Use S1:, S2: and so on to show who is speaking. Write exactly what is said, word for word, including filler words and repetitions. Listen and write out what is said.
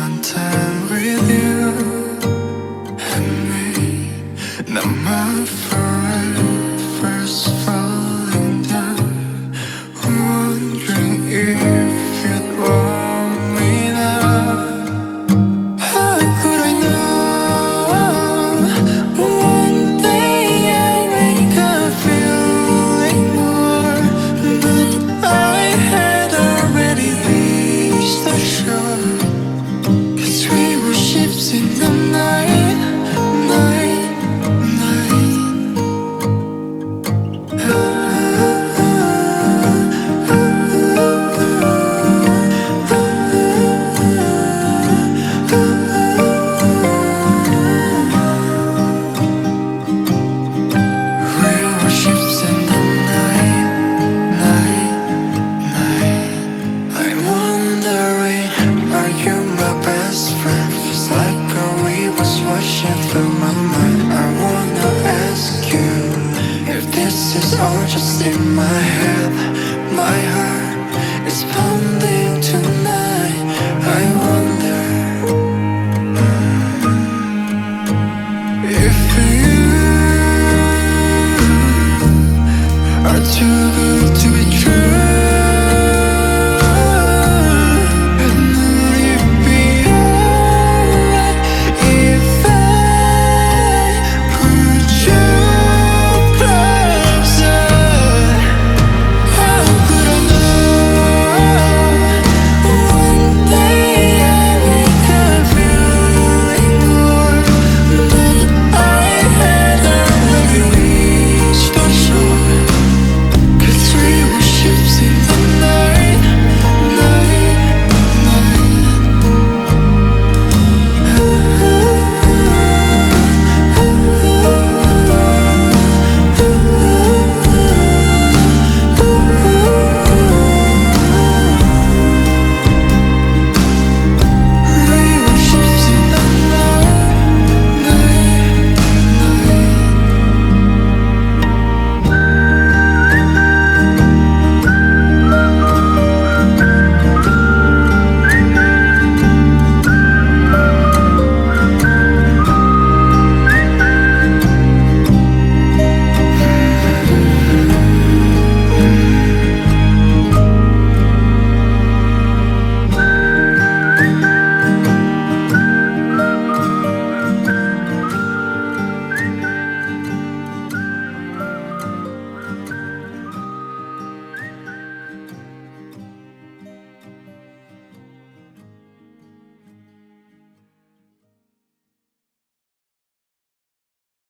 S1: spend time with you and me. Now my forever first falling down, wondering if you'd want me now. How could I know one day I'd wake up feeling more? But I had already reached the shore, 'cause we were ships in the